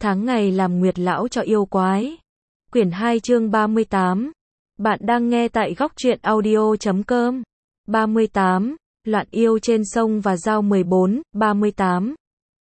Tháng ngày làm nguyệt lão cho yêu quái. Quyển 2 chương 38. Bạn đang nghe tại góc truyện audio.com. 38. Loạn yêu trên sông và dao 14. 38.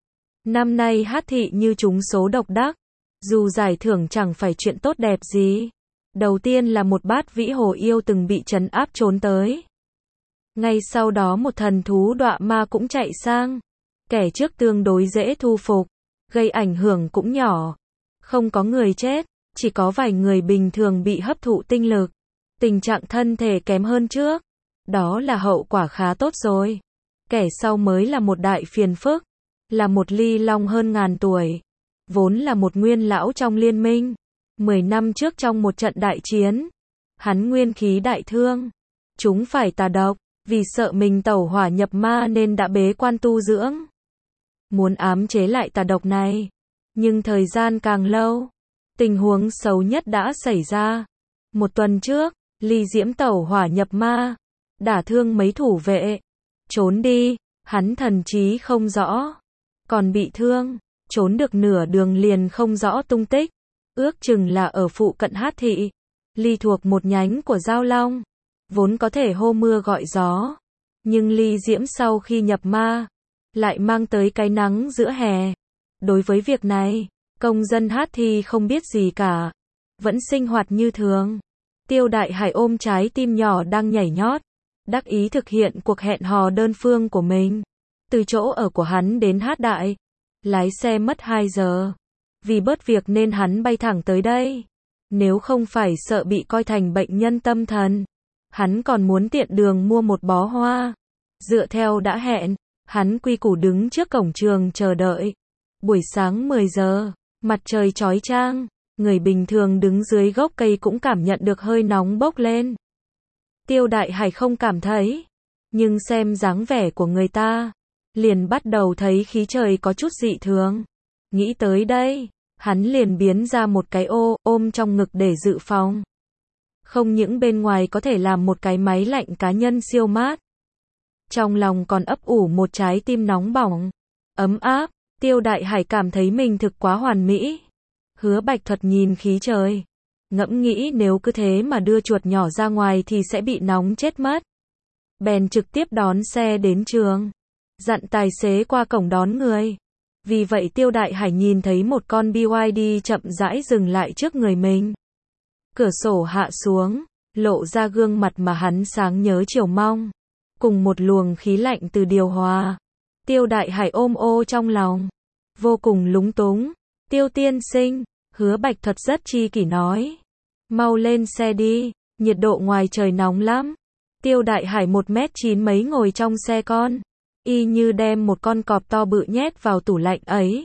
Năm nay Hát thị như trúng số độc đắc. Dù giải thưởng chẳng phải chuyện tốt đẹp gì. Đầu tiên là một bát vĩ hồ yêu từng bị trấn áp trốn tới. Ngay sau đó một thần thú đọa ma cũng chạy sang. Kẻ trước tương đối dễ thu phục, gây ảnh hưởng cũng nhỏ. Không có người chết, chỉ có vài người bình thường bị hấp thụ tinh lực. Tình trạng thân thể kém hơn trước. Đó là hậu quả khá tốt rồi. Kẻ sau mới là một đại phiền phức. Là một ly long hơn ngàn tuổi. Vốn là một nguyên lão trong liên minh. 10 năm trước trong một trận đại chiến, hắn nguyên khí đại thương. Chúng phải tà độc, vì sợ mình tẩu hỏa nhập ma nên đã bế quan tu dưỡng. Muốn ám chế lại tà độc này. Nhưng thời gian càng lâu, tình huống xấu nhất đã xảy ra. Một tuần trước, Ly Diễm tẩu hỏa nhập ma, đả thương mấy thủ vệ, trốn đi, hắn thần trí không rõ, còn bị thương, trốn được nửa đường liền không rõ tung tích, ước chừng là ở phụ cận Hát thị. Ly thuộc một nhánh của Giao Long, vốn có thể hô mưa gọi gió, nhưng Ly Diễm sau khi nhập ma, lại mang tới cái nắng giữa hè. Đối với việc này, công dân Hát thị không biết gì cả, vẫn sinh hoạt như thường. Tiêu Đại Hải ôm trái tim nhỏ đang nhảy nhót, đắc ý thực hiện cuộc hẹn hò đơn phương của mình. Từ chỗ ở của hắn đến Hát Đại, lái xe mất 2 giờ. Vì bớt việc nên hắn bay thẳng tới đây. Nếu không phải sợ bị coi thành bệnh nhân tâm thần, hắn còn muốn tiện đường mua một bó hoa. Dựa theo đã hẹn, hắn quy củ đứng trước cổng trường chờ đợi. Buổi sáng 10 giờ, mặt trời chói chang, người bình thường đứng dưới gốc cây cũng cảm nhận được hơi nóng bốc lên. Tiêu Đại Hải không cảm thấy, nhưng xem dáng vẻ của người ta, liền bắt đầu thấy khí trời có chút dị thường. Nghĩ tới đây, hắn liền biến ra một cái ôm trong ngực để dự phòng. Không những bên ngoài có thể làm một cái máy lạnh cá nhân siêu mát, trong lòng còn ấp ủ một trái tim nóng bỏng, ấm áp. Tiêu Đại Hải cảm thấy mình thực quá hoàn mỹ. Hứa Bạch Thuật nhìn khí trời, ngẫm nghĩ nếu cứ thế mà đưa chuột nhỏ ra ngoài thì sẽ bị nóng chết mất. Bèn trực tiếp đón xe đến trường, dặn tài xế qua cổng đón người. Vì vậy Tiêu Đại Hải nhìn thấy một con BYD chậm rãi dừng lại trước người mình. Cửa sổ hạ xuống, lộ ra gương mặt mà hắn sáng nhớ chiều mong, cùng một luồng khí lạnh từ điều hòa. Tiêu Đại Hải ôm trong lòng, vô cùng lúng túng. Tiêu tiên sinh, Hứa Bạch Thuật rất chi kỷ nói. Mau lên xe đi, nhiệt độ ngoài trời nóng lắm. Tiêu Đại Hải 1m9 mấy ngồi trong xe con, y như đem một con cọp to bự nhét vào tủ lạnh ấy.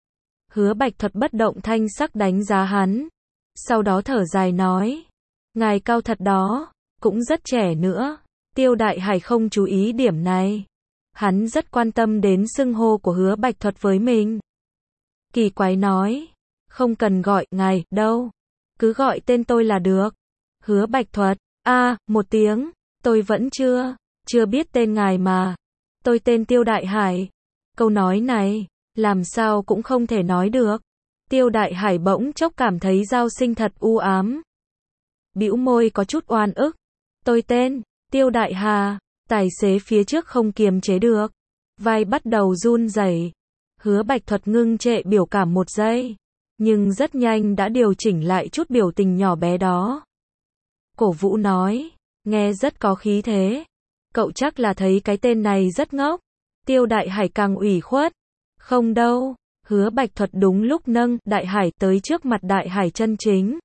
Hứa Bạch Thuật bất động thanh sắc đánh giá hắn. Sau đó thở dài nói. Ngài cao thật đó, cũng rất trẻ nữa. Tiêu Đại Hải không chú ý điểm này. Hắn rất quan tâm đến xưng hô của Hứa Bạch Thuật với mình. Kỳ quái nói. Không cần gọi ngài đâu, cứ gọi tên tôi là được. Hứa Bạch Thuật. Một tiếng. Tôi vẫn chưa biết tên ngài mà. Tôi tên Tiêu Đại Hải. Câu nói này, làm sao cũng không thể nói được. Tiêu Đại Hải bỗng chốc cảm thấy Giao Sinh thật u ám. Bĩu môi có chút oan ức. Tôi tên Tiêu Đại Hà. Tài xế phía trước không kiềm chế được, vai bắt đầu run rẩy. Hứa Bạch Thuật ngưng trệ biểu cảm một giây, nhưng rất nhanh đã điều chỉnh lại chút biểu tình nhỏ bé đó. Cổ vũ nói, nghe rất có khí thế. Cậu chắc là thấy cái tên này rất ngốc. Tiêu Đại Hải càng ủy khuất. Không đâu. Hứa Bạch Thuật đúng lúc nâng Đại Hải tới trước mặt Đại Hải chân chính.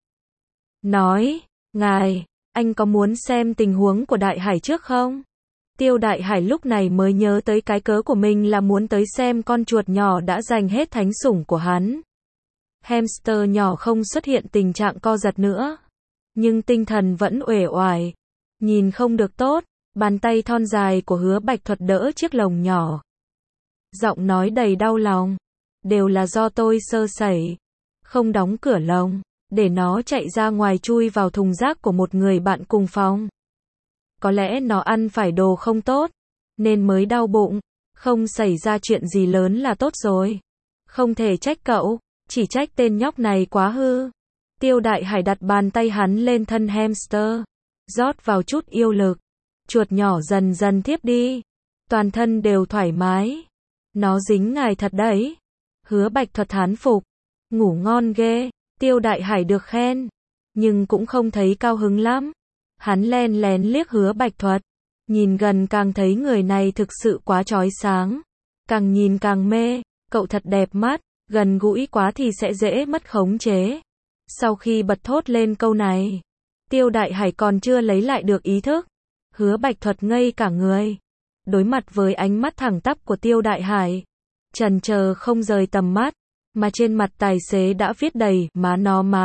Nói, ngài, anh có muốn xem tình huống của Đại Hải trước không? Tiêu Đại Hải lúc này mới nhớ tới cái cớ của mình là muốn tới xem con chuột nhỏ đã giành hết thánh sủng của hắn. Hamster nhỏ không xuất hiện tình trạng co giật nữa, nhưng tinh thần vẫn uể oải, nhìn không được tốt. Bàn tay thon dài của Hứa Bạch Thuật đỡ chiếc lồng nhỏ, giọng nói đầy đau lòng. Đều là do tôi sơ sẩy, không đóng cửa lồng, để nó chạy ra ngoài chui vào thùng rác của một người bạn cùng phòng. Có lẽ nó ăn phải đồ không tốt, nên mới đau bụng. Không xảy ra chuyện gì lớn là tốt rồi. Không thể trách cậu. Chỉ trách tên nhóc này quá hư. Tiêu Đại Hải đặt bàn tay hắn lên thân hamster, rót vào chút yêu lực. Chuột nhỏ dần dần thiếp đi. Toàn thân đều thoải mái. Nó dính ngài thật đấy. Hứa Bạch Thuật thán phục. Ngủ ngon ghê. Tiêu Đại Hải được khen, nhưng cũng không thấy cao hứng lắm. Hắn len lén liếc Hứa Bạch Thuật. Nhìn gần càng thấy người này thực sự quá chói sáng. Càng nhìn càng mê. Cậu thật đẹp mắt. Gần gũi quá thì sẽ dễ mất khống chế. Sau khi bật thốt lên câu này, Tiêu Đại Hải còn chưa lấy lại được ý thức. Hứa Bạch Thuật ngây cả người. Đối mặt với ánh mắt thẳng tắp của Tiêu Đại Hải, chần chờ không rời tầm mắt, mà trên mặt tài xế đã viết đầy má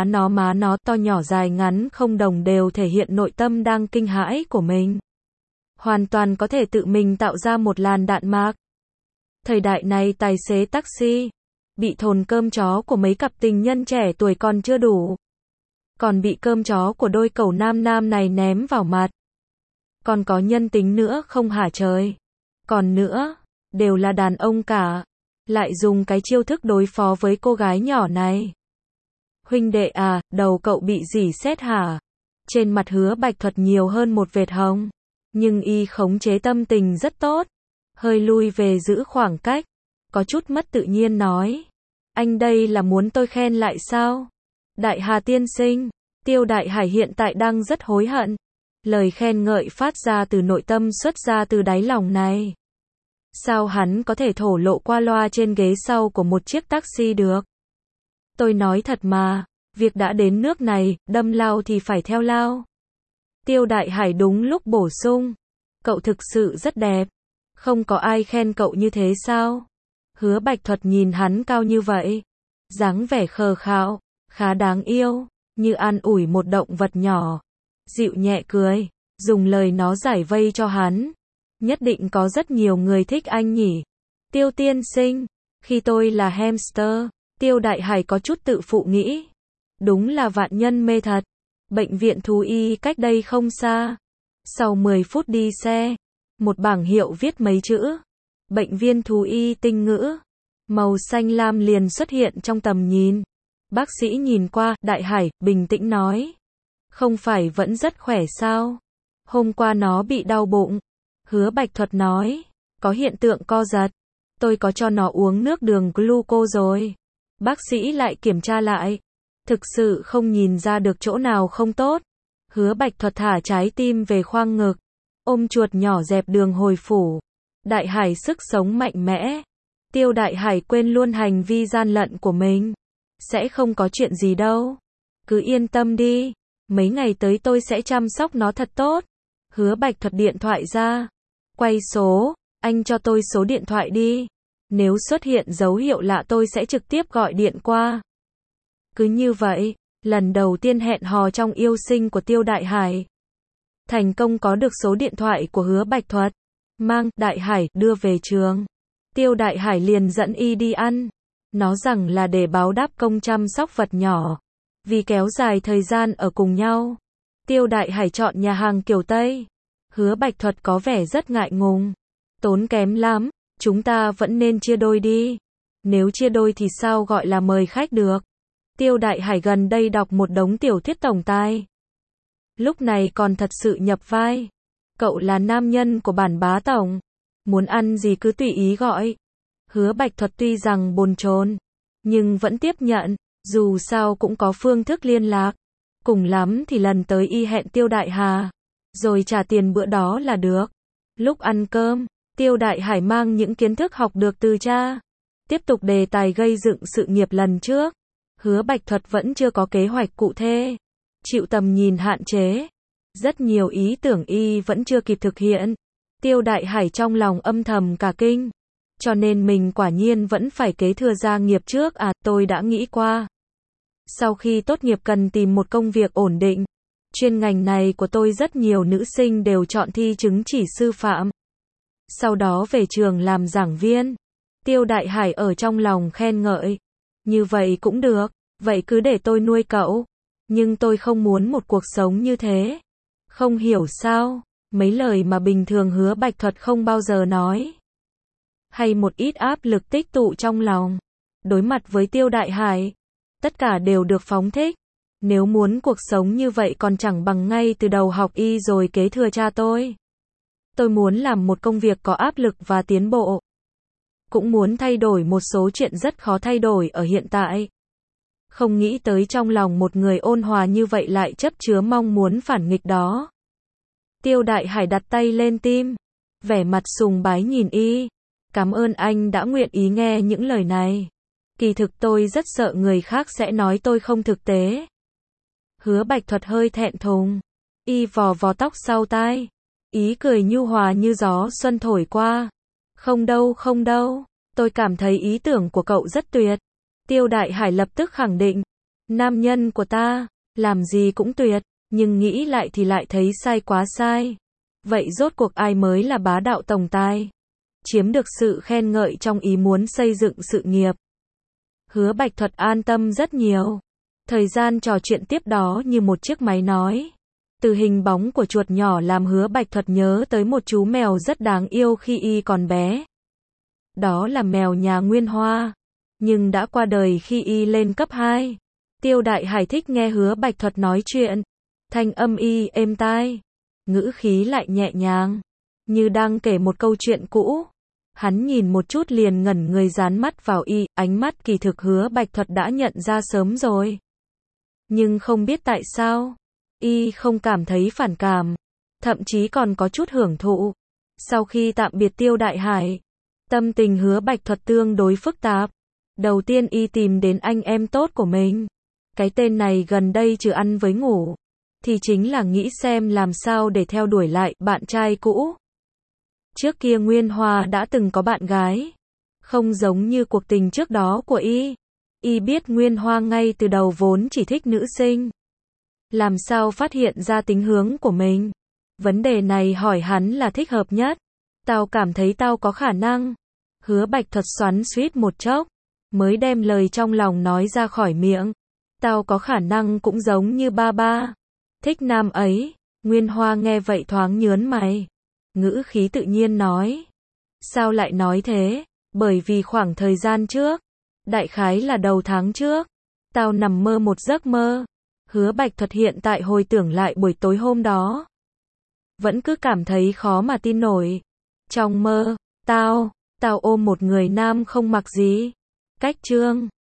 nó to nhỏ dài ngắn không đồng đều thể hiện nội tâm đang kinh hãi của mình. Hoàn toàn có thể tự mình tạo ra một làn đạn mạc. Thời đại này tài xế taxi bị thồn cơm chó của mấy cặp tình nhân trẻ tuổi còn chưa đủ, còn bị cơm chó của đôi cẩu nam này ném vào mặt. Còn có nhân tính nữa không hả trời? Còn nữa, đều là đàn ông cả, lại dùng cái chiêu thức đối phó với cô gái nhỏ này. Huynh đệ à, đầu cậu bị gì sét hả? Trên mặt Hứa Bạch Thuật nhiều hơn một vệt hồng, nhưng y khống chế tâm tình rất tốt, hơi lui về giữ khoảng cách, có chút mất tự nhiên nói. Anh đây là muốn tôi khen lại sao? Đại Hà tiên sinh, Tiêu Đại Hải hiện tại đang rất hối hận. Lời khen ngợi phát ra từ nội tâm xuất ra từ đáy lòng này. Sao hắn có thể thổ lộ qua loa trên ghế sau của một chiếc taxi được? Tôi nói thật mà, việc đã đến nước này, đâm lao thì phải theo lao. Tiêu Đại Hải đúng lúc bổ sung. Cậu thực sự rất đẹp. Không có ai khen cậu như thế sao? Hứa Bạch Thuật nhìn hắn cao như vậy, dáng vẻ khờ khạo, khá đáng yêu, như an ủi một động vật nhỏ. Dịu nhẹ cười, dùng lời nó giải vây cho hắn. Nhất định có rất nhiều người thích anh nhỉ. Tiêu tiên sinh, khi tôi là hamster, Tiêu Đại Hải có chút tự phụ nghĩ. Đúng là vạn nhân mê thật. Bệnh viện thú y cách đây không xa. Sau 10 phút đi xe, một bảng hiệu viết mấy chữ. Bệnh viện thú y tinh ngữ. Màu xanh lam liền xuất hiện trong tầm nhìn. Bác sĩ nhìn qua, Đại Hải, bình tĩnh nói. Không phải vẫn rất khỏe sao? Hôm qua nó bị đau bụng. Hứa Bạch Thuật nói. Có hiện tượng co giật. Tôi có cho nó uống nước đường gluco rồi. Bác sĩ lại kiểm tra lại. Thực sự không nhìn ra được chỗ nào không tốt. Hứa Bạch Thuật thả trái tim về khoang ngực. Ôm chuột nhỏ dẹp đường hồi phủ. Đại Hải sức sống mạnh mẽ. Tiêu Đại Hải quên luôn hành vi gian lận của mình. Sẽ không có chuyện gì đâu. Cứ yên tâm đi. Mấy ngày tới tôi sẽ chăm sóc nó thật tốt. Hứa Bạch Thuật điện thoại ra. Quay số. Anh cho tôi số điện thoại đi. Nếu xuất hiện dấu hiệu lạ tôi sẽ trực tiếp gọi điện qua. Cứ như vậy, lần đầu tiên hẹn hò trong yêu sinh của Tiêu Đại Hải. Thành công có được số điện thoại của Hứa Bạch Thuật. Mang Đại Hải đưa về trường. Tiêu Đại Hải liền dẫn y đi ăn. Nó rằng là để báo đáp công chăm sóc vật nhỏ. Vì kéo dài thời gian ở cùng nhau, Tiêu Đại Hải chọn nhà hàng kiểu Tây. Hứa Bạch Thuật có vẻ rất ngại ngùng. Tốn kém lắm, chúng ta vẫn nên chia đôi đi. Nếu chia đôi thì sao gọi là mời khách được? Tiêu Đại Hải gần đây đọc một đống tiểu thuyết tổng tài. Lúc này còn thật sự nhập vai. Cậu là nam nhân của bản bá tổng. Muốn ăn gì cứ tùy ý gọi. Hứa Bạch Thuật tuy rằng bồn chồn, nhưng vẫn tiếp nhận. Dù sao cũng có phương thức liên lạc. Cùng lắm thì lần tới y hẹn Tiêu Đại Hà, rồi trả tiền bữa đó là được. Lúc ăn cơm, Tiêu Đại Hải mang những kiến thức học được từ cha. Tiếp tục đề tài gây dựng sự nghiệp lần trước. Hứa Bạch Thuật vẫn chưa có kế hoạch cụ thể. Chịu tầm nhìn hạn chế. Rất nhiều ý tưởng y vẫn chưa kịp thực hiện. Tiêu Đại Hải trong lòng âm thầm cả kinh. Cho nên mình quả nhiên vẫn phải kế thừa gia nghiệp trước à, tôi đã nghĩ qua. Sau khi tốt nghiệp cần tìm một công việc ổn định. Chuyên ngành này của tôi rất nhiều nữ sinh đều chọn thi chứng chỉ sư phạm. Sau đó về trường làm giảng viên. Tiêu Đại Hải ở trong lòng khen ngợi. Như vậy cũng được, vậy cứ để tôi nuôi cậu. Nhưng tôi không muốn một cuộc sống như thế. Không hiểu sao, mấy lời mà bình thường Hứa Bạch Thuật không bao giờ nói. Hay một ít áp lực tích tụ trong lòng. đối mặt với Tiêu Đại Hải, tất cả đều được phóng thích. Nếu muốn cuộc sống như vậy còn chẳng bằng ngay từ đầu học y rồi kế thừa cha tôi. Tôi muốn làm một công việc có áp lực và tiến bộ. Cũng muốn thay đổi một số chuyện rất khó thay đổi ở hiện tại. Không nghĩ tới trong lòng một người ôn hòa như vậy lại chấp chứa mong muốn phản nghịch đó. Tiêu Đại Hải đặt tay lên tim, vẻ mặt sùng bái nhìn y. Cảm ơn anh đã nguyện ý nghe những lời này. Kỳ thực tôi rất sợ người khác sẽ nói tôi không thực tế. Hứa Bạch Thuật hơi thẹn thùng. Y vò vò tóc sau tai. Ý cười nhu hòa như gió xuân thổi qua. Không đâu, tôi cảm thấy ý tưởng của cậu rất tuyệt. Tiêu Đại Hải lập tức khẳng định. Nam nhân của ta, làm gì cũng tuyệt, nhưng nghĩ lại thì lại thấy sai quá sai. Vậy rốt cuộc ai mới là bá đạo tổng tài? Chiếm được sự khen ngợi trong ý muốn xây dựng sự nghiệp. Hứa Bạch Thuật an tâm rất nhiều. Thời gian trò chuyện tiếp đó như một chiếc máy nói. Từ hình bóng của chuột nhỏ làm Hứa Bạch Thuật nhớ tới một chú mèo rất đáng yêu khi y còn bé. Đó là mèo nhà Nguyên Hoa, nhưng đã qua đời khi y lên cấp 2. Tiêu Đại Hải thích nghe Hứa Bạch Thuật nói chuyện. Thanh âm y êm tai, ngữ khí lại nhẹ nhàng, như đang kể một câu chuyện cũ. Hắn nhìn một chút liền ngẩn người dán mắt vào y, ánh mắt kỳ thực Hứa Bạch Thuật đã nhận ra sớm rồi. Nhưng không biết tại sao, y không cảm thấy phản cảm, thậm chí còn có chút hưởng thụ. Sau khi tạm biệt Tiêu Đại Hải, tâm tình Hứa Bạch Thuật tương đối phức tạp. Đầu tiên y tìm đến anh em tốt của mình. Cái tên này gần đây trừ ăn với ngủ, thì chính là nghĩ xem làm sao để theo đuổi lại bạn trai cũ. Trước kia Nguyên Hoa đã từng có bạn gái, không giống như cuộc tình trước đó của y. Y biết Nguyên Hoa ngay từ đầu vốn chỉ thích nữ sinh. Làm sao phát hiện ra tính hướng của mình? Vấn đề này hỏi hắn là thích hợp nhất. Tao cảm thấy tao có khả năng. Hứa Bạch Thuật xoắn xuýt một chốc, mới đem lời trong lòng nói ra khỏi miệng. Tao có khả năng cũng giống như ba ba. Thích nam ấy. Nguyên Hoa nghe vậy thoáng nhớn mày. Ngữ khí tự nhiên nói. Sao lại nói thế? Bởi vì khoảng thời gian trước, đại khái là đầu tháng trước, tao nằm mơ một giấc mơ. Hứa Bạch Thuật hiện tại hồi tưởng lại buổi tối hôm đó, vẫn cứ cảm thấy khó mà tin nổi. Trong mơ, tao ôm một người nam không mặc gì. Cách chương